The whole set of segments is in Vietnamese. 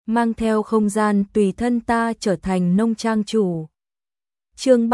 mang theo không gian tùy thân ta trở thành nông trang chủ. Chương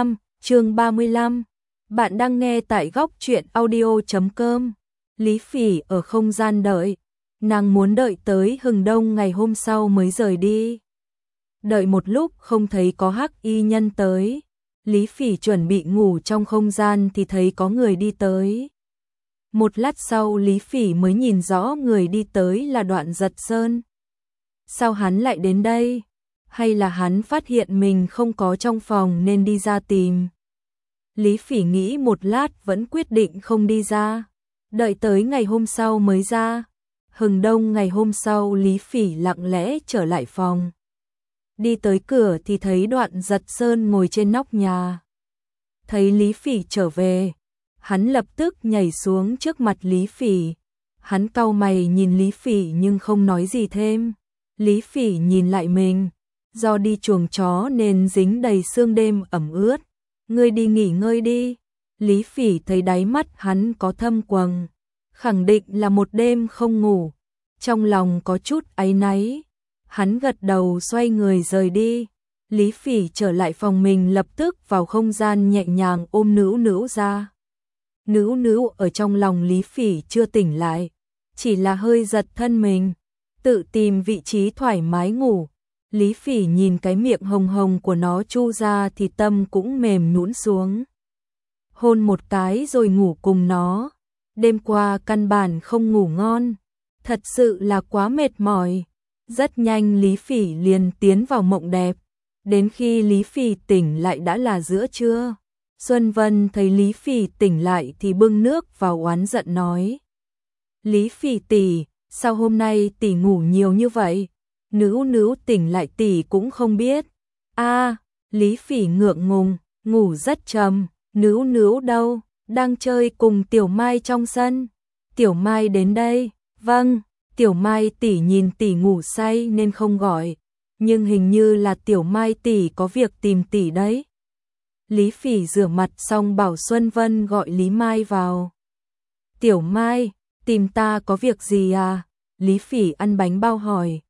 35, bạn đang nghe tại góc truyện audio.com. Lý Phỉ ở không gian đợi, nàng muốn đợi tới hừng đông ngày hôm sau mới rời đi. Đợi một lúc không thấy có hắc y nhân tới, Lý Phỉ chuẩn bị ngủ trong không gian thì thấy có người đi tới. Một lát sau Lý Phỉ mới nhìn rõ người đi tới là Đoạn Giật Sơn. Sao hắn lại đến đây? Hay là hắn phát hiện mình không có trong phòng nên đi ra tìm? Lý Phỉ nghĩ một lát vẫn quyết định không đi ra, đợi tới ngày hôm sau mới ra. Hừng đông ngày hôm sau Lý Phỉ lặng lẽ trở lại phòng. Đi tới cửa thì thấy Đoạn Giật Sơn ngồi trên nóc nhà. Thấy Lý Phỉ trở về, hắn lập tức nhảy xuống trước mặt Lý Phỉ. Hắn cau mày nhìn Lý Phỉ nhưng không nói gì thêm. Lý Phỉ nhìn lại mình, do đi chuồng chó nên dính đầy sương đêm ẩm ướt. Ngươi đi nghỉ ngơi đi. Lý Phỉ thấy đáy mắt hắn có thâm quầng, khẳng định là một đêm không ngủ. Trong lòng có chút áy náy, hắn gật đầu xoay người rời đi. Lý Phỉ trở lại phòng mình lập tức vào không gian nhẹ nhàng ôm Nữu Nữu ra. Nữu Nữu ở trong lòng Lý Phỉ chưa tỉnh lại, chỉ là hơi giật thân mình, tự tìm vị trí thoải mái ngủ. Lý Phỉ nhìn cái miệng hồng hồng của nó chu ra thì tâm cũng mềm nhũn xuống. Hôn một cái rồi ngủ cùng nó. Đêm qua căn bản không ngủ ngon, thật sự là quá mệt mỏi. Rất nhanh Lý Phỉ liền tiến vào mộng đẹp. Đến khi Lý Phỉ tỉnh lại đã là giữa trưa. Xuân Vân thấy Lý Phỉ tỉnh lại thì bưng nước vào oán giận nói: Lý Phỉ tỷ, sao hôm nay tỷ ngủ nhiều như vậy? Nữu Nữu tỉnh lại tỷ cũng không biết. Lý Phỉ ngượng ngùng, ngủ rất trầm. Nữu Nữu đâu? Đang chơi cùng Tiểu Mai trong sân. Tiểu Mai đến đây. Vâng, Tiểu Mai tỷ nhìn tỷ ngủ say nên không gọi, nhưng hình như là Tiểu Mai tỷ có việc tìm tỷ đấy. Lý Phỉ rửa mặt xong bảo Xuân Vân gọi Lý Mai vào. Tiểu Mai, tìm ta có việc gì à? Lý Phỉ ăn bánh bao hỏi.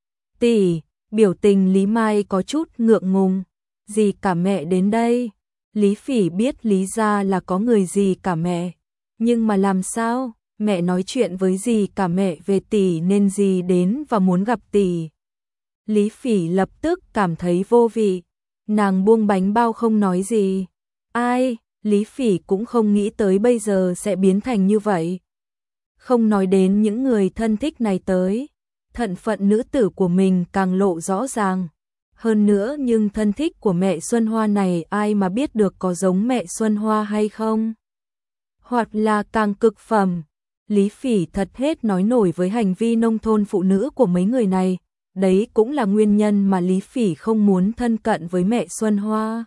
Tỷ, biểu tình Lý Mai có chút ngượng ngùng. Dì cả mẹ đến đây. Lý Phỉ biết lý ra là có người dì cả mẹ, nhưng mà làm sao? Mẹ nói chuyện với dì cả mẹ về tỷ nên dì đến và muốn gặp tỷ. Lý Phỉ lập tức cảm thấy vô vị, nàng buông bánh bao không nói gì. Lý Phỉ cũng không nghĩ tới bây giờ sẽ biến thành như vậy. Không nói đến những người thân thích này tới, thân phận nữ tử của mình càng lộ rõ ràng. Hơn nữa nhưng thân thích của mẹ Xuân Hoa này ai mà biết được có giống mẹ Xuân Hoa hay không? Hoặc là càng cực phẩm. Lý Phỉ thật hết nói nổi với hành vi nông thôn phụ nữ của mấy người này. Đấy cũng là nguyên nhân mà Lý Phỉ không muốn thân cận với mẹ Xuân Hoa.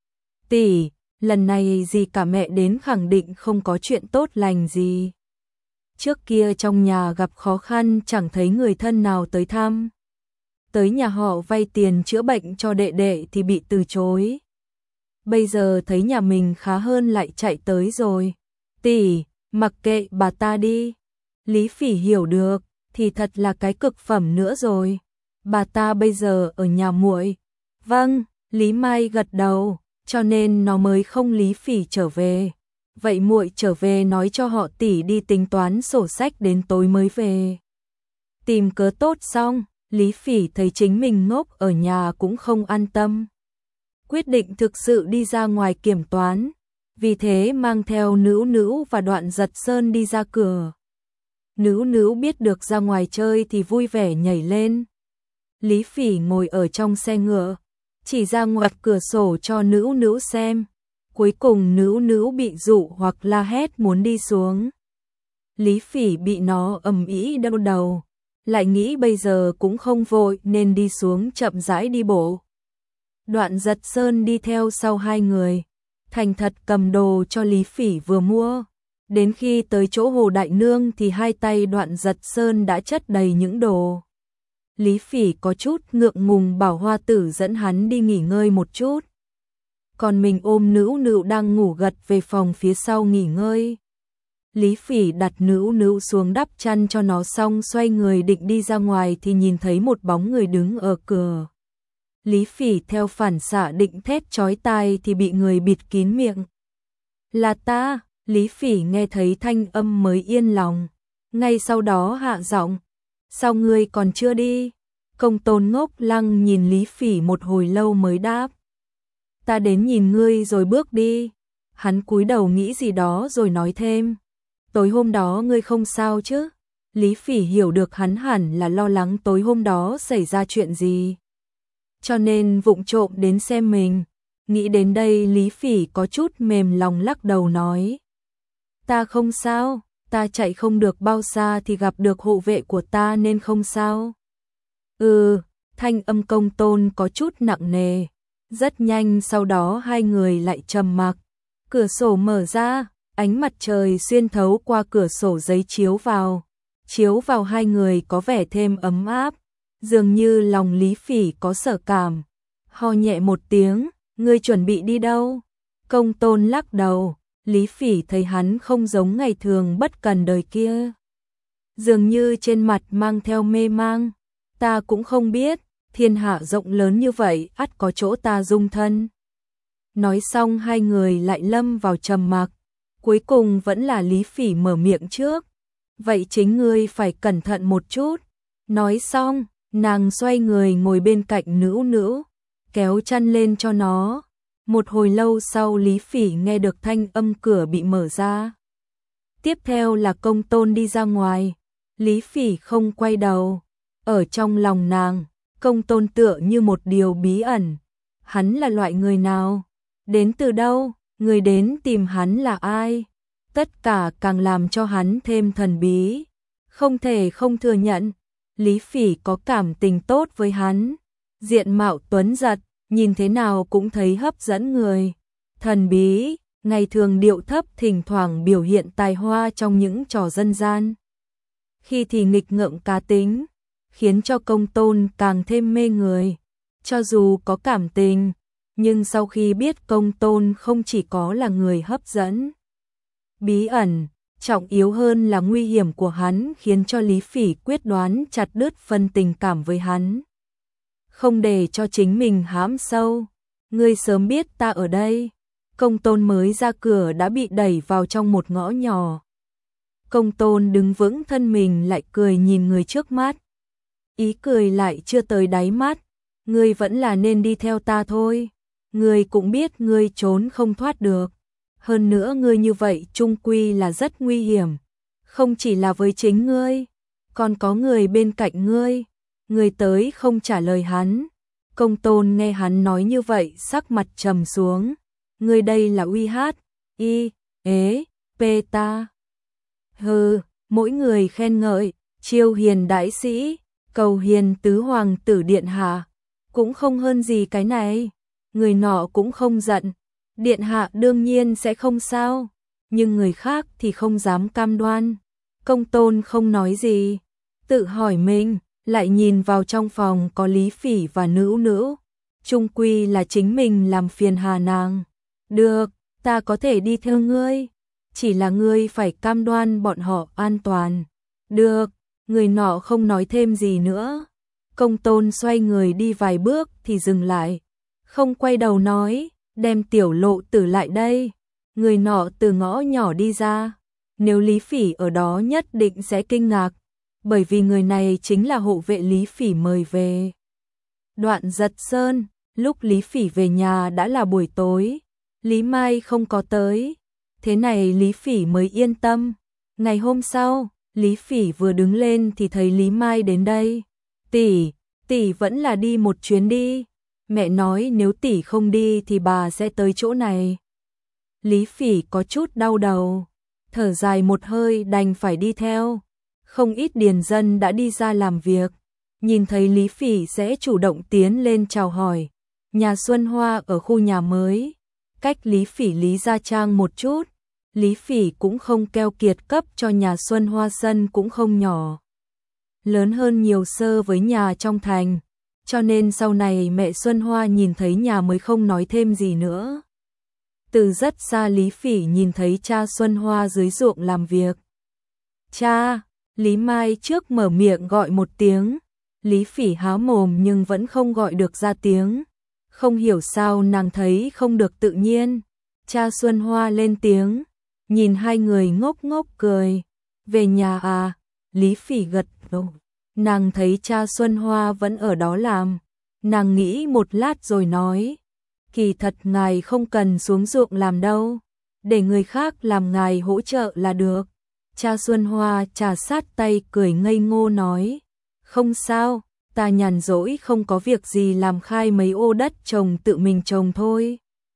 Tỷ, lần này dì cả mẹ đến khẳng định không có chuyện tốt lành gì. Trước kia trong nhà gặp khó khăn chẳng thấy người thân nào tới thăm. Tới nhà họ vay tiền chữa bệnh cho đệ đệ thì bị từ chối. Bây giờ thấy nhà mình khá hơn lại chạy tới rồi. Tỷ, mặc kệ bà ta đi. Lý Phỉ hiểu được, thì thật là cái cực phẩm nữa rồi. Bà ta bây giờ ở nhà muội. Vâng, Lý Mai gật đầu, cho nên nó mới không Lý Phỉ trở về. Vậy muội trở về nói cho họ tỷ đi tính toán sổ sách đến tối mới về. Tìm cớ tốt xong, Lý Phỉ thấy chính mình ngốc ở nhà cũng không an tâm. Quyết định thực sự đi ra ngoài kiểm toán, vì thế mang theo Nữu Nữu và Đoạn Giật Sơn đi ra cửa. Nữu Nữu biết được ra ngoài chơi thì vui vẻ nhảy lên. Lý Phỉ ngồi ở trong xe ngựa, chỉ ra ngoặt cửa sổ cho Nữu Nữu xem. Cuối cùng Nữu Nữu bị dụ hoặc la hét muốn đi xuống. Lý Phỉ bị nó ầm ĩ đau đầu, lại nghĩ bây giờ cũng không vội nên đi xuống chậm rãi đi bộ. Đoạn Giật Sơn đi theo sau hai người, thành thật cầm đồ cho Lý Phỉ vừa mua. Đến khi tới chỗ Hồ Đại Nương thì hai tay Đoạn Giật Sơn đã chất đầy những đồ. Lý Phỉ có chút ngượng ngùng bảo Hoa Tử dẫn hắn đi nghỉ ngơi một chút. Còn mình ôm Nữu Nữu đang ngủ gật về phòng phía sau nghỉ ngơi. Lý Phỉ đặt Nữu Nữu xuống đắp chăn cho nó xong xoay người định đi ra ngoài thì nhìn thấy một bóng người đứng ở cửa. Lý Phỉ theo phản xạ định thét chói tai thì bị người bịt kín miệng. Là ta, Lý Phỉ nghe thấy thanh âm mới yên lòng. Ngay sau đó hạ giọng. Sao ngươi còn chưa đi? Công Tôn ngốc lăng nhìn Lý Phỉ một hồi lâu mới đáp. Ta đến nhìn ngươi rồi bước đi. Hắn cúi đầu nghĩ gì đó rồi nói thêm. Tối hôm đó ngươi không sao chứ? Lý Phỉ hiểu được hắn hẳn là lo lắng tối hôm đó xảy ra chuyện gì. Cho nên vụng trộm đến xem mình. Nghĩ đến đây Lý Phỉ có chút mềm lòng lắc đầu nói. Ta không sao, ta chạy không được bao xa thì gặp được hộ vệ của ta nên không sao. Thanh âm Công Tôn có chút nặng nề. Rất nhanh sau đó hai người lại trầm mặc. Cửa sổ mở ra, ánh mặt trời xuyên thấu qua cửa sổ giấy chiếu vào hai người có vẻ thêm ấm áp. Dường như lòng Lý Phỉ có sở cảm. Ho nhẹ một tiếng, ngươi chuẩn bị đi đâu? Công Tôn lắc đầu, Lý Phỉ thấy hắn không giống ngày thường bất cần đời kia. Dường như trên mặt mang theo mê mang. Ta cũng không biết, thiên hạ rộng lớn như vậy ắt có chỗ ta dung thân. Nói xong hai người lại lâm vào trầm mặc. Cuối cùng vẫn là Lý Phỉ mở miệng trước. Vậy chính ngươi phải cẩn thận một chút. Nói xong, nàng xoay người ngồi bên cạnh Nữu Nữu, kéo chăn lên cho nó. Một hồi lâu sau Lý Phỉ nghe được thanh âm cửa bị mở ra. Tiếp theo là Công Tôn đi ra ngoài. Lý Phỉ không quay đầu. Ở trong lòng nàng, Công Tôn tựa như một điều bí ẩn. Hắn là loại người nào? Đến từ đâu? Người đến tìm hắn là ai? Tất cả càng làm cho hắn thêm thần bí. Không thể không thừa nhận, Lý Phỉ có cảm tình tốt với hắn. Diện mạo tuấn giật, nhìn thế nào cũng thấy hấp dẫn người. Thần bí, ngày thường điệu thấp thỉnh thoảng biểu hiện tài hoa trong những trò dân gian. Khi thì nghịch ngợm cá tính, khiến cho Công Tôn càng thêm mê người. Cho dù có cảm tình, nhưng sau khi biết Công Tôn không chỉ có là người hấp dẫn, bí ẩn, trọng yếu hơn là nguy hiểm của hắn khiến cho Lý Phỉ quyết đoán chặt đứt phần tình cảm với hắn. Không để cho chính mình hãm sâu. Ngươi sớm biết ta ở đây. Công Tôn mới ra cửa đã bị đẩy vào trong một ngõ nhỏ. Công Tôn đứng vững thân mình lại cười nhìn người trước mắt. Ý cười lại chưa tới đáy mắt. Ngươi vẫn là nên đi theo ta thôi. Ngươi cũng biết ngươi trốn không thoát được. Hơn nữa ngươi như vậy chung quy là rất nguy hiểm. Không chỉ là với chính ngươi, còn có người bên cạnh ngươi. Ngươi tới không trả lời hắn. Công Tôn nghe hắn nói như vậy sắc mặt trầm xuống. Ngươi đây là uy hát, y, ế, pê ta. Hừ, mỗi người khen ngợi, chiêu hiền đại sĩ, cầu hiền tứ hoàng tử điện hạ. Cũng không hơn gì cái này. Người nọ cũng không giận. Điện hạ đương nhiên sẽ không sao. Nhưng người khác thì không dám cam đoan. Công Tôn không nói gì. Tự hỏi mình, lại nhìn vào trong phòng có Lý Phỉ và Nữu Nữu. Chung quy là chính mình làm phiền hà nàng. Được, ta có thể đi theo ngươi. Chỉ là ngươi phải cam đoan bọn họ an toàn. Được, người nọ không nói thêm gì nữa. Công Tôn xoay người đi vài bước thì dừng lại. Không quay đầu nói, đem Tiểu Lộ Tử lại đây. Người nọ từ ngõ nhỏ đi ra. Nếu Lý Phỉ ở đó nhất định sẽ kinh ngạc. Bởi vì người này chính là hộ vệ Lý Phỉ mời về. Đoạn Giật Sơn, lúc Lý Phỉ về nhà đã là buổi tối. Lý Mai không có tới. Thế này Lý Phỉ mới yên tâm. Ngày hôm sau, Lý Phỉ vừa đứng lên thì thấy Lý Mai đến đây. Tỷ vẫn là đi một chuyến đi. Mẹ nói nếu tỷ không đi thì bà sẽ tới chỗ này. Lý Phỉ có chút đau đầu. Thở dài một hơi đành phải đi theo. Không ít điền dân đã đi ra làm việc. Nhìn thấy Lý Phỉ sẽ chủ động tiến lên chào hỏi. Nhà Xuân Hoa ở khu nhà mới. Cách Lý Phỉ Lý Gia Trang một chút. Lý Phỉ cũng không keo kiệt cấp cho nhà Xuân Hoa sân cũng không nhỏ. Lớn hơn nhiều so với nhà trong thành. Cho nên sau này mẹ Xuân Hoa nhìn thấy nhà mới không nói thêm gì nữa. Từ rất xa Lý Phỉ nhìn thấy cha Xuân Hoa dưới ruộng làm việc. Cha, Lý Mai trước mở miệng gọi một tiếng. Lý Phỉ há mồm nhưng vẫn không gọi được ra tiếng. Không hiểu sao nàng thấy không được tự nhiên. Cha Xuân Hoa lên tiếng, nhìn hai người ngốc ngốc cười. Về nhà à? Lý Phỉ gật đầu. Nàng thấy cha Xuân Hoa vẫn ở đó làm. Nàng nghĩ một lát rồi nói, kỳ thật ngài không cần xuống ruộng làm đâu, để người khác làm ngài hỗ trợ là được. Cha Xuân Hoa trà sát tay cười ngây ngô nói, không sao, ta nhàn rỗi không có việc gì làm khai mấy ô đất trồng tự mình trồng thôi.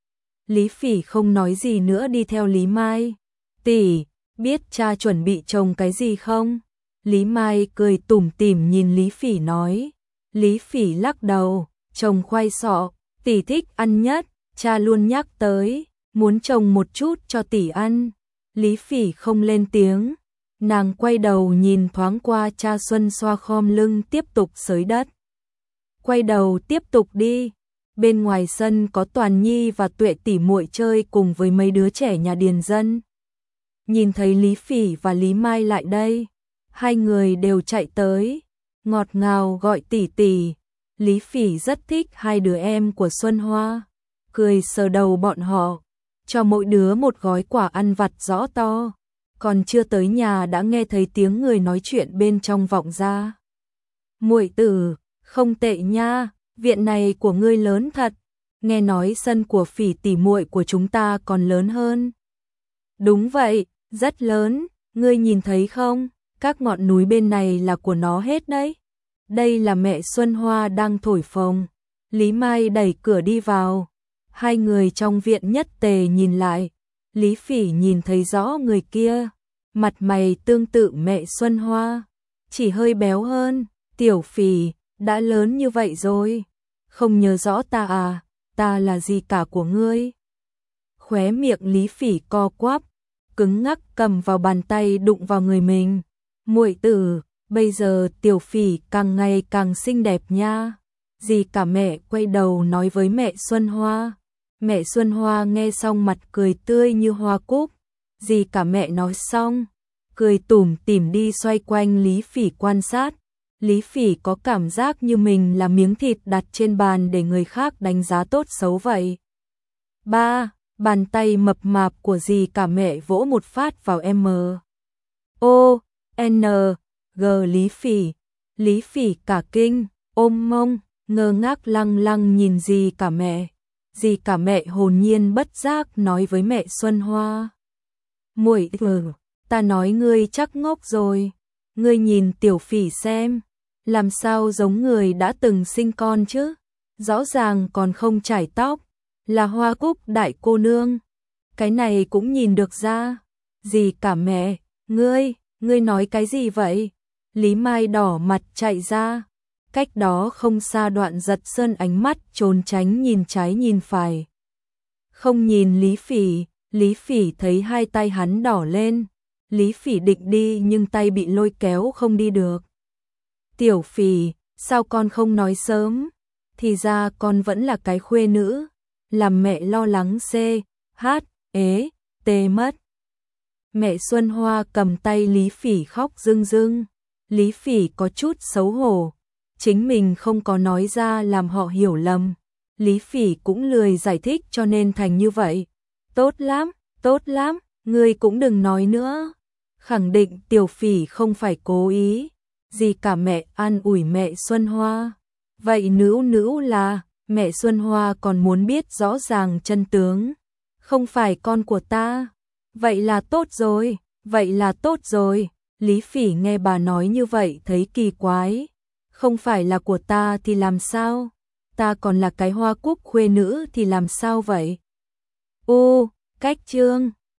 Lý Phỉ không nói gì nữa đi theo Lý Mai. Tỷ, biết cha chuẩn bị trồng cái gì không? Lý Mai cười tủm tỉm nhìn Lý Phỉ nói. Lý Phỉ lắc đầu, trồng khoai sọ, tỷ thích ăn nhất, cha luôn nhắc tới, muốn trồng một chút cho tỷ ăn. Lý Phỉ không lên tiếng, nàng quay đầu nhìn thoáng qua cha Xuân Xoa khom lưng tiếp tục xới đất. Quay đầu tiếp tục đi. Bên ngoài sân có Toàn Nhi và Tuệ tỷ muội chơi cùng với mấy đứa trẻ nhà điền dân. Nhìn thấy Lý Phỉ và Lý Mai lại đây, hai người đều chạy tới, ngọt ngào gọi tỷ tỷ. Lý Phỉ rất thích hai đứa em của Xuân Hoa, cười sờ đầu bọn họ, cho mỗi đứa một gói quả ăn vặt rõ to. Còn chưa tới nhà đã nghe thấy tiếng người nói chuyện bên trong vọng ra. Muội tử, không tệ nha, viện này của ngươi lớn thật, nghe nói sân của Phỉ tỷ muội của chúng ta còn lớn hơn. Đúng vậy, rất lớn, ngươi nhìn thấy không, các ngọn núi bên này là của nó hết đấy. Đây là mẹ Xuân Hoa đang thổi phồng. Lý Mai đẩy cửa đi vào. Hai người trong viện nhất tề nhìn lại. Lý Phỉ nhìn thấy rõ người kia. Mặt mày tương tự mẹ Xuân Hoa, chỉ hơi béo hơn. Tiểu Phỉ, đã lớn như vậy rồi, không nhớ rõ ta à, ta là gì cả của ngươi. Khóe miệng Lý Phỉ co quắp, cứng ngắc cầm vào bàn tay đụng vào người mình. Muội tử, bây giờ Tiểu Phỉ càng ngày càng xinh đẹp nha. Dì cả mẹ quay đầu nói với mẹ Xuân Hoa. Mẹ Xuân Hoa nghe xong mặt cười tươi như hoa cúc. Dì cả mẹ nói xong, cười tủm tỉm đi xoay quanh Lý Phỉ quan sát. Lý Phỉ có cảm giác như mình là miếng thịt đặt trên bàn để người khác đánh giá tốt xấu vậy. Ba, bàn tay mập mạp của dì cả mẹ vỗ một phát vào M. O, N, G Lý Phỉ. Lý Phỉ cả kinh, ôm mông, ngơ ngác lăng lăng nhìn dì cả mẹ. Dì cả mẹ hồn nhiên bất giác nói với mẹ Xuân Hoa. Muội tử, ta nói ngươi chắc ngốc rồi. Ngươi nhìn Tiểu Phỉ xem, làm sao giống người đã từng sinh con chứ? Rõ ràng còn không chải tóc, là Hoa Cúc đại cô nương. Cái này cũng nhìn được ra. Dì cả mẹ, ngươi nói cái gì vậy? Lý Mai đỏ mặt chạy ra. Cách đó không xa Đoạn Giật Sơn ánh mắt trốn tránh nhìn trái nhìn phải. Không nhìn Lý Phỉ, Lý Phỉ thấy hai tay hắn đỏ lên. Lý Phỉ định đi nhưng tay bị lôi kéo không đi được. Tiểu Phỉ, sao con không nói sớm? Thì ra con vẫn là cái khuê nữ, làm mẹ lo lắng tê mất. Mẹ Xuân Hoa cầm tay Lý Phỉ khóc rưng rưng. Lý Phỉ có chút xấu hổ, chính mình không có nói ra làm họ hiểu lầm. Lý Phỉ cũng lười giải thích cho nên thành như vậy. Tốt lắm, ngươi cũng đừng nói nữa. Khẳng định Tiểu Phỉ không phải cố ý. Dì cả mẹ an ủi mẹ Xuân Hoa. Vậy nữ là, mẹ Xuân Hoa còn muốn biết rõ ràng chân tướng. Không phải con của ta. Vậy là tốt rồi. Lý Phỉ nghe bà nói như vậy thấy kỳ quái. Không phải là của ta thì làm sao? Ta còn là cái Hoa Cúc khuê nữ thì làm sao vậy? Cách chương